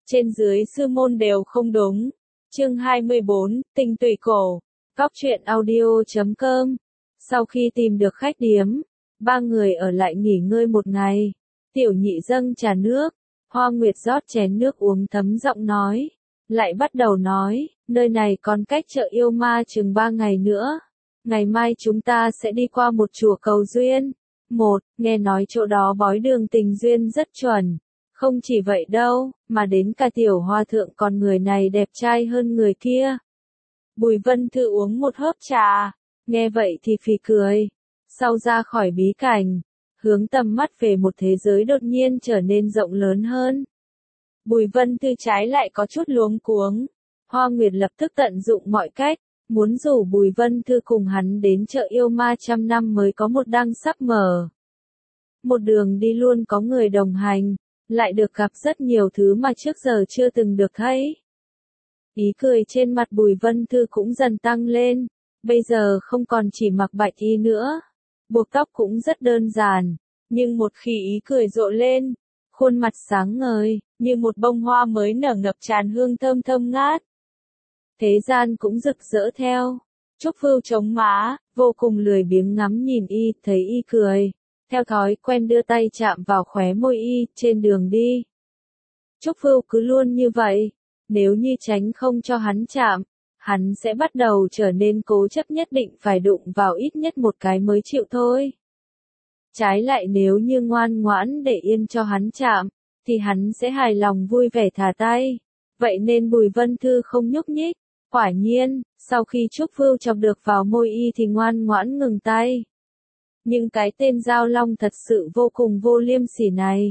trên dưới sư môn đều không đúng. Chương 24, Tinh tụy cổ. Góc truyện audio.com. Sau khi tìm được khách điếm, ba người ở lại nghỉ ngơi một ngày. Tiểu nhị dâng trà nước, Hoa Nguyệt rót chén nước uống thấm giọng nói. Lại bắt đầu nói, nơi này còn cách chợ yêu ma chừng 3 ngày nữa. Ngày mai chúng ta sẽ đi qua một chùa cầu duyên. Nghe nói chỗ đó bói đường tình duyên rất chuẩn. Không chỉ vậy đâu, mà đến cả tiểu hòa thượng còn người này đẹp trai hơn người kia. Bùi Vân Thư uống một hớp trà, nghe vậy thì phì cười. Sau ra khỏi bí cảnh, hướng tầm mắt về một thế giới đột nhiên trở nên rộng lớn hơn. Bùi Vân Thư trái lại có chút luống cuống. Hoa Nguyệt lập tức tận dụng mọi cách, muốn rủ Bùi Vân Thư cùng hắn đến chợ yêu ma 100 năm mới có một đăng sắp mở. Một đường đi luôn có người đồng hành, lại được gặp rất nhiều thứ mà trước giờ chưa từng được thấy. Ý cười trên mặt Bùi Vân Thư cũng dần tăng lên, bây giờ không còn chỉ mặc bạch y nữa. Buộc tóc cũng rất đơn giản, nhưng một khi ý cười rộ lên, khuôn mặt sáng ngời, như một bông hoa mới nở ngập tràn hương thơm thơm ngát. Thế gian cũng rực rỡ theo. Trúc Vưu chống má, vô cùng lười biếng ngắm nhìn y, thấy y cười. Theo thói quen đưa tay chạm vào khóe môi y, trên đường đi. Trúc Vưu cứ luôn như vậy, nếu như tránh không cho hắn chạm, hắn sẽ bắt đầu trở nên cố chấp nhất định phải đụng vào ít nhất một cái mới chịu thôi. Trái lại nếu như ngoan ngoãn để yên cho hắn chạm, thì hắn sẽ hài lòng vui vẻ thả tay. Vậy nên Bùi Vân Thư không nhúc nhích. Quả nhiên, sau khi Trúc Vưu chọc được vào môi y thì ngoan ngoãn ngừng tay. Nhưng cái tên Giao Long thật sự vô cùng vô liêm sỉ này.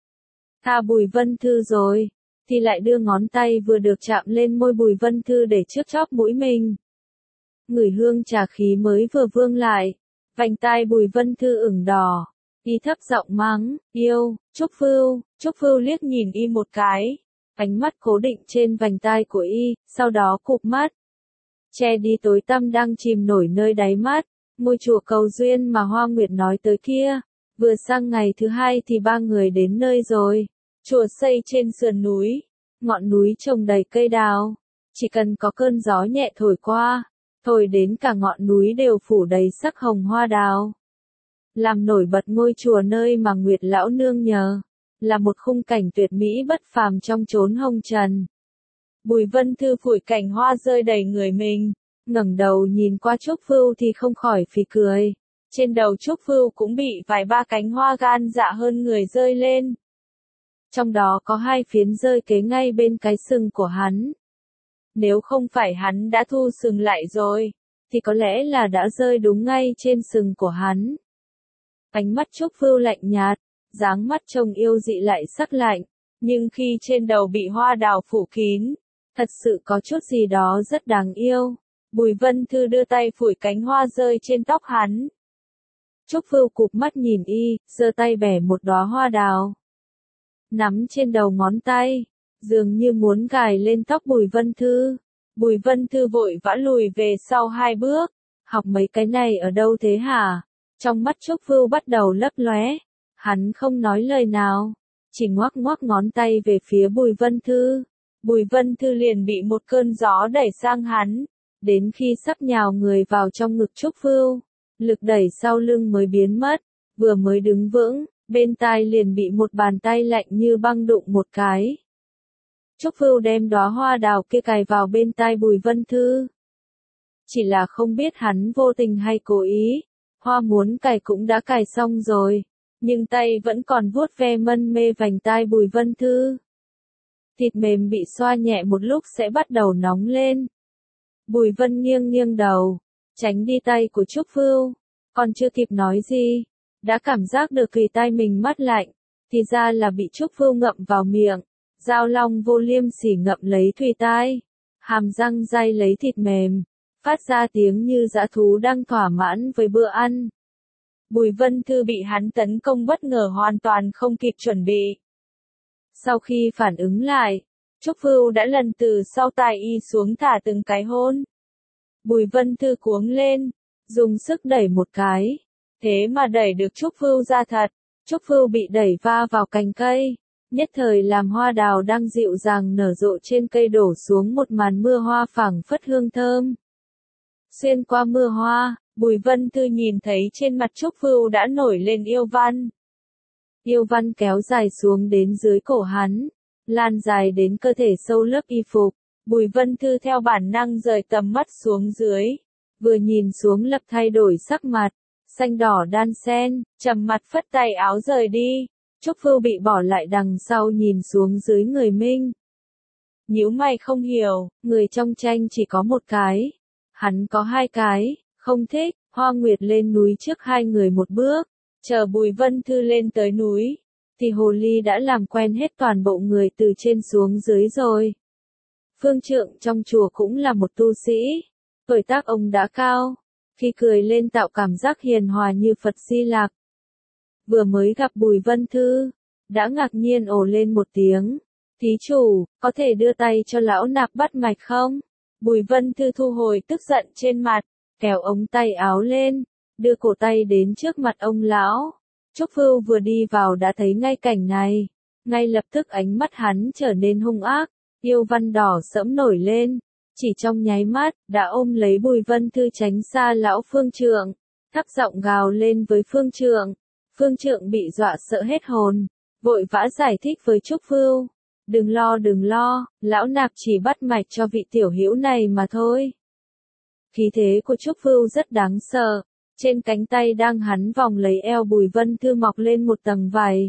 Tha Bùi Vân Thư rồi, thì lại đưa ngón tay vừa được chạm lên môi Bùi Vân Thư để trước chóp mũi mình. Ngửi hương trà khí mới vừa vương lại, vành tai Bùi Vân Thư ửng đỏ, y thấp giọng mắng, yêu, Trúc Vưu liếc nhìn y một cái, ánh mắt cố định trên vành tai của y, sau đó cụp mắt. Che đi tối tăm đang chìm nổi nơi đáy mắt, ngôi chùa cầu duyên mà Hoa Nguyệt nói tới kia. Vừa sang ngày thứ hai thì ba người đến nơi rồi. Chùa xây trên sườn núi, ngọn núi trồng đầy cây đào. Chỉ cần có cơn gió nhẹ thổi qua, thổi đến cả ngọn núi đều phủ đầy sắc hồng hoa đào. Làm nổi bật ngôi chùa nơi mà Nguyệt Lão Nương nhờ, là một khung cảnh tuyệt mỹ bất phàm trong chốn hồng trần. Bùi Vân Thư phủi cảnh hoa rơi đầy người mình, ngẩng đầu nhìn qua Trúc Vưu thì không khỏi phì cười. Trên đầu Trúc Vưu cũng bị vài ba cánh hoa gan dạ hơn người rơi lên. Trong đó có 2 phiến rơi kế ngay bên cái sừng của hắn. Nếu không phải hắn đã thu sừng lại rồi, thì có lẽ là đã rơi đúng ngay trên sừng của hắn. Ánh mắt Trúc Vưu lạnh nhạt, dáng mắt trông yêu dị lại sắc lạnh, nhưng khi trên đầu bị hoa đào phủ kín, thật sự có chút gì đó rất đáng yêu. Bùi Vân Thư đưa tay phủi cánh hoa rơi trên tóc hắn. Trúc Vưu cụp mắt nhìn y, giơ tay bẻ một đóa hoa đào. Nắm trên đầu ngón tay, dường như muốn gài lên tóc Bùi Vân Thư. Bùi Vân Thư vội vã lùi về sau 2 bước. Học mấy cái này ở đâu thế hả? Trong mắt Trúc Vưu bắt đầu lấp lóe. Hắn không nói lời nào, chỉ ngoắc ngoắc ngón tay về phía Bùi Vân Thư. Bùi Vân Thư liền bị một cơn gió đẩy sang hắn. Đến khi sắp nhào người vào trong ngực Trúc Vưu, lực đẩy sau lưng mới biến mất. Vừa mới đứng vững, bên tai liền bị một bàn tay lạnh như băng đụng một cái. Trúc Vưu đem đóa hoa đào kia cài vào bên tai Bùi Vân Thư. Chỉ là không biết hắn vô tình hay cố ý, hoa muốn cài cũng đã cài xong rồi, nhưng tay vẫn còn vuốt ve mân mê vành tai Bùi Vân Thư. Thịt mềm bị xoa nhẹ một lúc sẽ bắt đầu nóng lên. Bùi Vân nghiêng nghiêng đầu, tránh đi tay của Trúc Vưu, còn chưa kịp nói gì, đã cảm giác được kì tai mình mát lạnh, thì ra là bị Trúc Vưu ngậm vào miệng. Giao Long vô liêm sỉ ngậm lấy thùy tai, hàm răng day lấy thịt mềm, phát ra tiếng như dã thú đang thỏa mãn với bữa ăn. Bùi Vân Thư bị hắn tấn công bất ngờ hoàn toàn không kịp chuẩn bị. Sau khi phản ứng lại, Trúc Vưu đã lần từ sau tai y xuống thả từng cái hôn. Bùi Vân Thư cuống lên, dùng sức đẩy một cái, thế mà đẩy được Trúc Vưu ra thật. Trúc Vưu bị đẩy va vào cành cây, nhất thời làm hoa đào đang dịu dàng nở rộ trên cây đổ xuống một màn mưa hoa phảng phất hương thơm. Xuyên qua mưa hoa, Bùi Vân Thư nhìn thấy trên mặt Trúc Vưu đã nổi lên yêu văn. Yêu văn kéo dài xuống đến dưới cổ hắn, lan dài đến cơ thể sâu lớp y phục. Bùi Vân Thư theo bản năng rời tầm mắt xuống dưới, vừa nhìn xuống lập thay đổi sắc mặt, xanh đỏ đan xen, trầm mặt phất tay áo rời đi. Trúc Vưu bị bỏ lại đằng sau nhìn xuống dưới người Minh. Nhíu mày không hiểu, người trong tranh chỉ có một cái, hắn có hai cái, không thích. Hoa Nguyệt lên núi trước hai người một bước, chờ Bùi Vân Thư lên tới núi, thì hồ ly đã làm quen hết toàn bộ người từ trên xuống dưới rồi. Phương trượng trong chùa cũng là một tu sĩ, tuổi tác ông đã cao, khi cười lên tạo cảm giác hiền hòa như Phật Di Lặc. Vừa mới gặp Bùi Vân Thư, đã ngạc nhiên ồ lên một tiếng, thí chủ, có thể đưa tay cho lão nạp bắt mạch không? Bùi Vân Thư thu hồi tức giận trên mặt, kéo ống tay áo lên, đưa cổ tay đến trước mặt ông lão. Trúc Vưu vừa đi vào đã thấy ngay cảnh này, ngay lập tức ánh mắt hắn trở nên hung ác, yêu văn đỏ sẫm nổi lên, chỉ trong nháy mắt, đã ôm lấy Bùi Vân Thư tránh xa lão phương trượng, thấp giọng gào lên với phương trượng. Phương trượng bị dọa sợ hết hồn, vội vã giải thích với Trúc Vưu. Đừng lo, lão nạp chỉ bắt mạch cho vị tiểu hữu này mà thôi. Khí thế của Trúc Vưu rất đáng sợ, trên cánh tay đang hắn vòng lấy eo Bùi Vân Thư mọc lên một tầng vảy.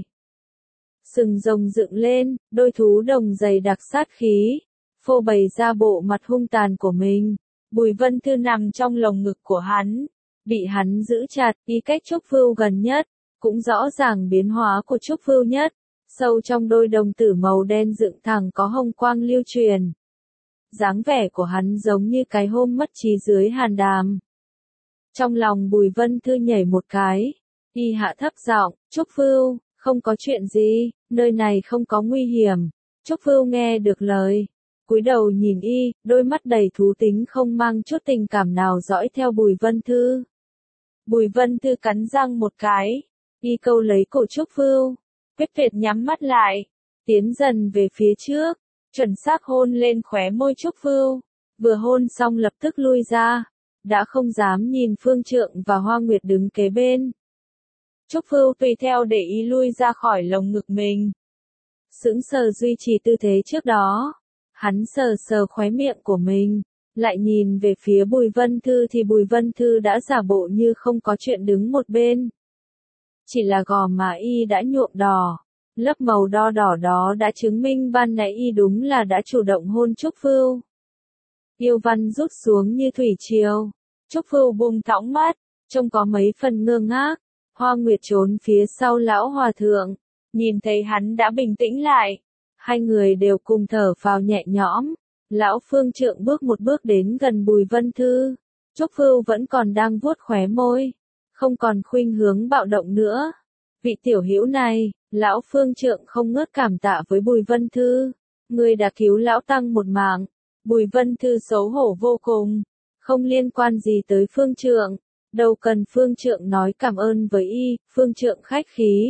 Sừng rồng dựng lên, đôi thú đồng dày đặc sát khí, phô bày ra bộ mặt hung tàn của mình. Bùi Vân Thư nằm trong lồng ngực của hắn, bị hắn giữ chặt, y cách Trúc Vưu gần nhất, cũng rõ ràng biến hóa của Trúc Vưu nhất. Sâu trong đôi đồng tử màu đen dựng thẳng có hồng quang lưu truyền. Dáng vẻ của hắn giống như cái hôm mất trí dưới hàn đàm. Trong lòng Bùi Vân Thư nhảy một cái, y hạ thấp giọng, Trúc Vưu, không có chuyện gì, nơi này không có nguy hiểm. Trúc Vưu nghe được lời, cúi đầu nhìn y, đôi mắt đầy thú tính không mang chút tình cảm nào dõi theo Bùi Vân Thư. Bùi Vân Thư cắn răng một cái, y câu lấy cổ Trúc Vưu, quyết tuyệt nhắm mắt lại, tiến dần về phía trước, chuẩn xác hôn lên khóe môi Trúc Vưu, vừa hôn xong lập tức lui ra, đã không dám nhìn Phương Trượng và Hoa Nguyệt đứng kế bên. Trúc Vưu tùy theo để ý lui ra khỏi lồng ngực mình. Sững sờ duy trì tư thế trước đó, hắn sờ sờ khóe miệng của mình, lại nhìn về phía Bùi Vân Thư thì Bùi Vân Thư đã giả bộ như không có chuyện đứng một bên. Chỉ là gò má y đã nhuộm đỏ, lớp màu đo đỏ đó đã chứng minh ban nãy y đúng là đã chủ động hôn Trúc Vưu. Yêu văn rút xuống như thủy triều, Trúc Vưu buông thõng mắt, trông có mấy phần ngơ ngác. Hoa Nguyệt trốn phía sau lão hòa thượng, nhìn thấy hắn đã bình tĩnh lại, hai người đều cùng thở phào nhẹ nhõm. Lão Phương Trượng bước một bước đến gần Bùi Vân Thư, Trúc Vưu vẫn còn đang vuốt khóe môi, không còn khuynh hướng bạo động nữa. Vị tiểu hữu này, lão Phương Trượng không ngớt cảm tạ với Bùi Vân Thư, người đã cứu lão tăng một mạng. Bùi Vân Thư xấu hổ vô cùng, không liên quan gì tới Phương Trượng, đâu cần Phương Trượng nói cảm ơn với y, Phương Trượng khách khí.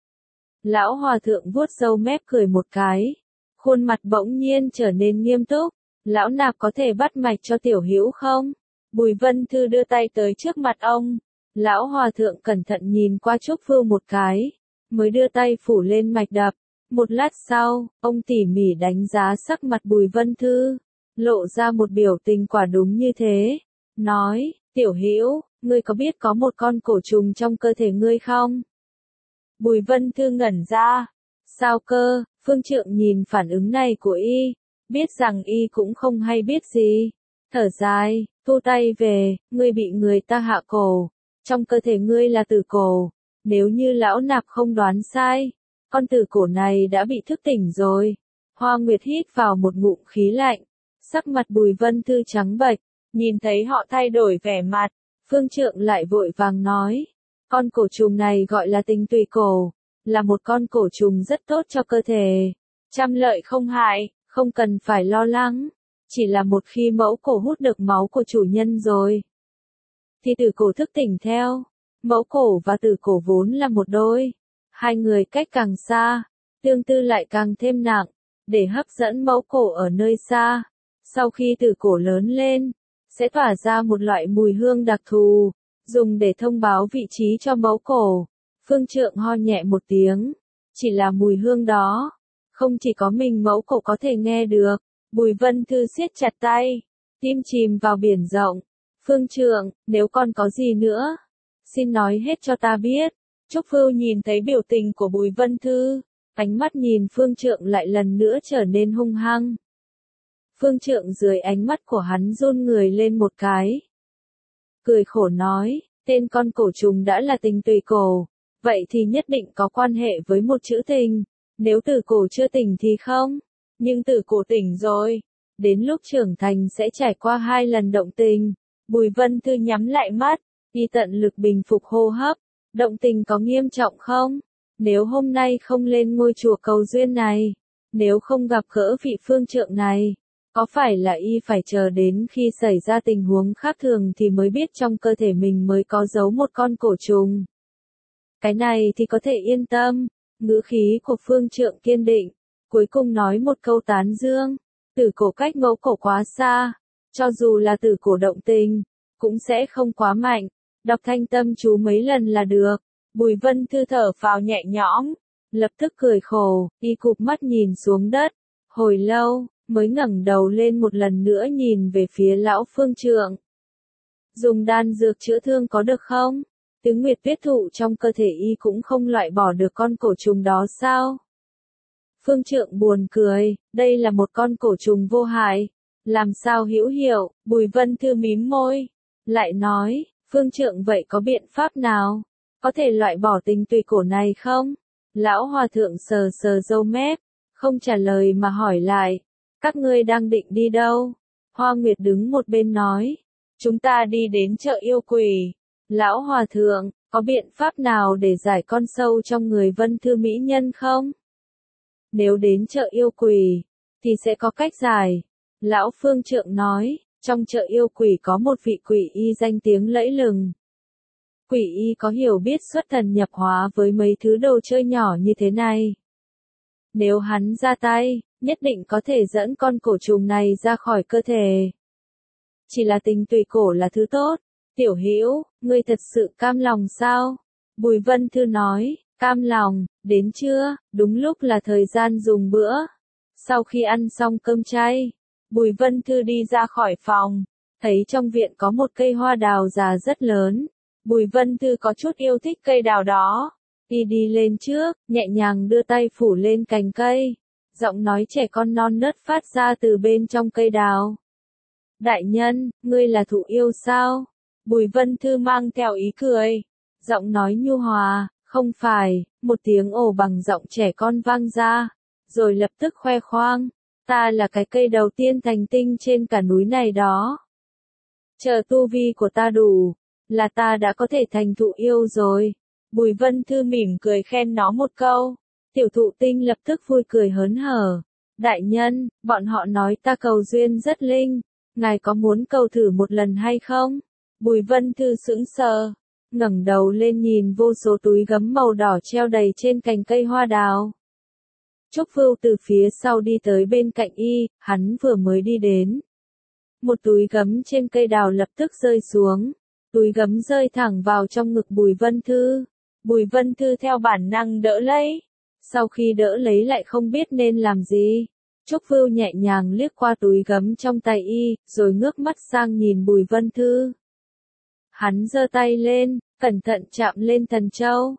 Lão hòa thượng vuốt râu mép cười một cái, khuôn mặt bỗng nhiên trở nên nghiêm túc. Lão nạp có thể bắt mạch cho tiểu hữu không? Bùi Vân Thư đưa tay tới trước mặt ông. Lão hòa thượng cẩn thận nhìn qua Trúc Vưu một cái, mới đưa tay phủ lên mạch đập. Một lát sau, ông tỉ mỉ đánh giá sắc mặt Bùi Vân Thư, lộ ra một biểu tình quả đúng như thế. Nói, tiểu hữu, ngươi có biết có một con cổ trùng trong cơ thể ngươi không? Bùi Vân Thư ngẩn ra. Sao cơ? Phương Trượng nhìn phản ứng này của y, biết rằng y cũng không hay biết gì. Thở dài, thu tay về, ngươi bị người ta hạ cổ. Trong cơ thể ngươi là tử cổ. Nếu như lão nạp không đoán sai, con tử cổ này đã bị thức tỉnh rồi. Hoa Nguyệt hít vào một ngụm khí lạnh. Sắc mặt Bùi Vân Thư trắng bệch, nhìn thấy họ thay đổi vẻ mặt. Phương Trượng lại vội vàng nói. Con cổ trùng này gọi là tinh tụy cổ, là một con cổ trùng rất tốt cho cơ thể. Trăm lợi không hại, không cần phải lo lắng. Chỉ là một khi mẫu cổ hút được máu của chủ nhân rồi, thì tử cổ thức tỉnh theo. Mẫu cổ và tử cổ vốn là một đôi. Hai người cách càng xa, tương tư lại càng thêm nặng, để hấp dẫn mẫu cổ ở nơi xa. Sau khi tử cổ lớn lên, sẽ tỏa ra một loại mùi hương đặc thù, dùng để thông báo vị trí cho mẫu cổ. Phương Trượng ho nhẹ một tiếng, chỉ là mùi hương đó, không chỉ có mình mẫu cổ có thể nghe được. Bùi Vân Thư siết chặt tay, tim chìm vào biển rộng. Phương Trượng, nếu còn có gì nữa, xin nói hết cho ta biết. Trúc Vưu nhìn thấy biểu tình của Bùi Vân Thư, ánh mắt nhìn Phương Trượng lại lần nữa trở nên hung hăng. Phương Trượng dưới ánh mắt của hắn run người lên một cái. Cười khổ nói, tên con cổ trùng đã là tình tùy cổ, vậy thì nhất định có quan hệ với một chữ tình. Nếu tử cổ chưa tỉnh thì không, nhưng tử cổ tỉnh rồi, đến lúc trưởng thành sẽ trải qua 2 lần động tình. Bùi Vân Thư nhắm lại mắt, y tận lực bình phục hô hấp. Động tình có nghiêm trọng không? Nếu hôm nay không lên ngôi chùa cầu duyên này, nếu không gặp gỡ vị Phương Trượng này, có phải là y phải chờ đến khi xảy ra tình huống khác thường thì mới biết trong cơ thể mình mới có giấu một con cổ trùng? Cái này thì có thể yên tâm. Ngữ khí của Phương Trượng kiên định, cuối cùng nói một câu tán dương. Tử cổ cách mẫu cổ quá xa, cho dù là tử cổ động tình, cũng sẽ không quá mạnh. Đọc thanh tâm chú mấy lần là được. Bùi Vân Thư thở phào nhẹ nhõm, lập tức cười khổ, y cụp mắt nhìn xuống đất, hồi lâu, mới ngẩng đầu lên một lần nữa nhìn về phía lão Phương Trượng. Dùng đan dược chữa thương có được không? Tứ Nguyệt Tuyết Thụ trong cơ thể y cũng không loại bỏ được con cổ trùng đó sao? Phương Trượng buồn cười, đây là một con cổ trùng vô hại, làm sao hữu hiệu? Bùi Vân Thư mím môi, lại nói, Phương Trượng vậy có biện pháp nào? Có thể loại bỏ tình tùy cổ này không? Lão Hòa Thượng sờ sờ râu mép, không trả lời mà hỏi lại, các ngươi đang định đi đâu? Hoa Nguyệt đứng một bên nói, chúng ta đi đến chợ yêu quỷ. Lão Hòa Thượng, có biện pháp nào để giải con sâu trong người Vân Thư mỹ nhân không? Nếu đến chợ yêu quỷ, thì sẽ có cách giải. Lão Phương Trượng nói, trong chợ yêu quỷ có một vị quỷ y danh tiếng lẫy lừng. Quỷ y có hiểu biết xuất thần nhập hóa với mấy thứ đồ chơi nhỏ như thế này. Nếu hắn ra tay, nhất định có thể dẫn con cổ trùng này ra khỏi cơ thể. Chỉ là tình tùy cổ là thứ tốt. Tiểu Hữu, ngươi thật sự cam lòng sao? Bùi Vân Thư nói, cam lòng, đến trưa, đúng lúc là thời gian dùng bữa. Sau khi ăn xong cơm chay, Bùi Vân Thư đi ra khỏi phòng, thấy trong viện có một cây hoa đào già rất lớn. Bùi Vân Thư có chút yêu thích cây đào đó. Y đi lên trước, nhẹ nhàng đưa tay phủ lên cành cây. Giọng nói trẻ con non nớt phát ra từ bên trong cây đào. Đại nhân, ngươi là thụ yêu sao? Bùi Vân Thư mang theo ý cười. Giọng nói nhu hòa, không phải, một tiếng ồ bằng giọng trẻ con vang ra. Rồi lập tức khoe khoang, ta là cái cây đầu tiên thành tinh trên cả núi này đó. Chờ tu vi của ta đủ, là ta đã có thể thành thụ yêu rồi. Bùi Vân Thư mỉm cười khen nó một câu. Tiểu thụ tinh lập tức vui cười hớn hở. Đại nhân, bọn họ nói ta cầu duyên rất linh. Ngài có muốn cầu thử một lần hay không? Bùi Vân Thư sững sờ, ngẩng đầu lên nhìn vô số túi gấm màu đỏ treo đầy trên cành cây hoa đào. Trúc Vưu từ phía sau đi tới bên cạnh y, hắn vừa mới đi đến. Một túi gấm trên cây đào lập tức rơi xuống. Túi gấm rơi thẳng vào trong ngực Bùi Vân Thư. Bùi Vân Thư theo bản năng đỡ lấy. Sau khi đỡ lấy lại không biết nên làm gì. Trúc Vưu nhẹ nhàng liếc qua túi gấm trong tay y, rồi ngước mắt sang nhìn Bùi Vân Thư. Hắn giơ tay lên, cẩn thận chạm lên thần châu.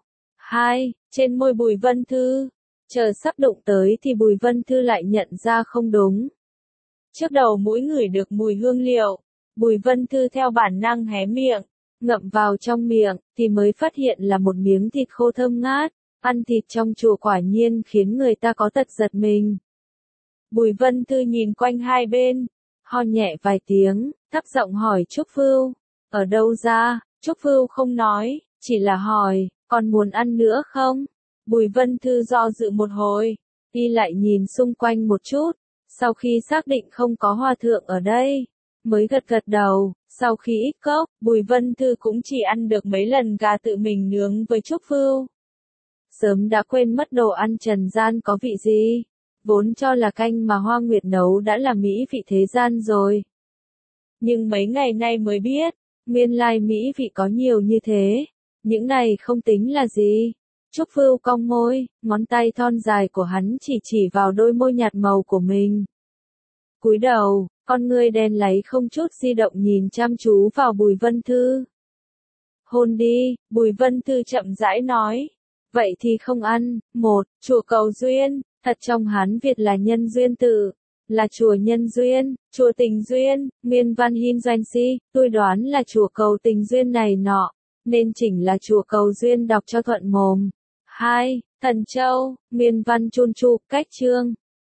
Trên môi Bùi Vân Thư. Chờ sắp đụng tới thì Bùi Vân Thư lại nhận ra không đúng. Trước đầu mũi ngửi được mùi hương liệu, Bùi Vân Thư theo bản năng hé miệng, ngậm vào trong miệng, thì mới phát hiện là một miếng thịt khô thơm ngát. Ăn thịt trong chùa quả nhiên khiến người ta có tật giật mình. Bùi Vân Thư nhìn quanh hai bên, ho nhẹ vài tiếng, thấp giọng hỏi Trúc Vưu, ở đâu ra? Trúc Vưu không nói, chỉ là hỏi, còn muốn ăn nữa không? Bùi Vân Thư do dự một hồi, y lại nhìn xung quanh một chút, sau khi xác định không có hòa thượng ở đây, mới gật gật đầu. Sau khi ít cốc, Bùi Vân Thư cũng chỉ ăn được mấy lần gà tự mình nướng với Trúc Vưu. sớm đã quên mất đồ ăn trần gian có vị gì. Vốn cho là canh mà Hoa Nguyệt nấu đã là mỹ vị thế gian rồi. Nhưng mấy ngày nay mới biết, nguyên lai mỹ vị có nhiều như thế. Những này không tính là gì. Trúc Vưu cong môi, ngón tay thon dài của hắn chỉ vào đôi môi nhạt màu của mình. Cúi đầu, con ngươi đen láy không chút di động nhìn chăm chú vào Bùi Vân Thư. Hôn đi, Bùi Vân Thư chậm rãi nói. Vậy thì không ăn. Một, chùa cầu duyên, thật trong Hán Việt là nhân duyên tự, là chùa nhân duyên, chùa tình duyên, nguyên văn hin doanh si, tôi đoán là chùa cầu tình duyên này nọ, nên chỉnh là chùa cầu duyên đọc cho thuận mồm. 2. Thần Châu, nguyên văn chun chu, cách chương.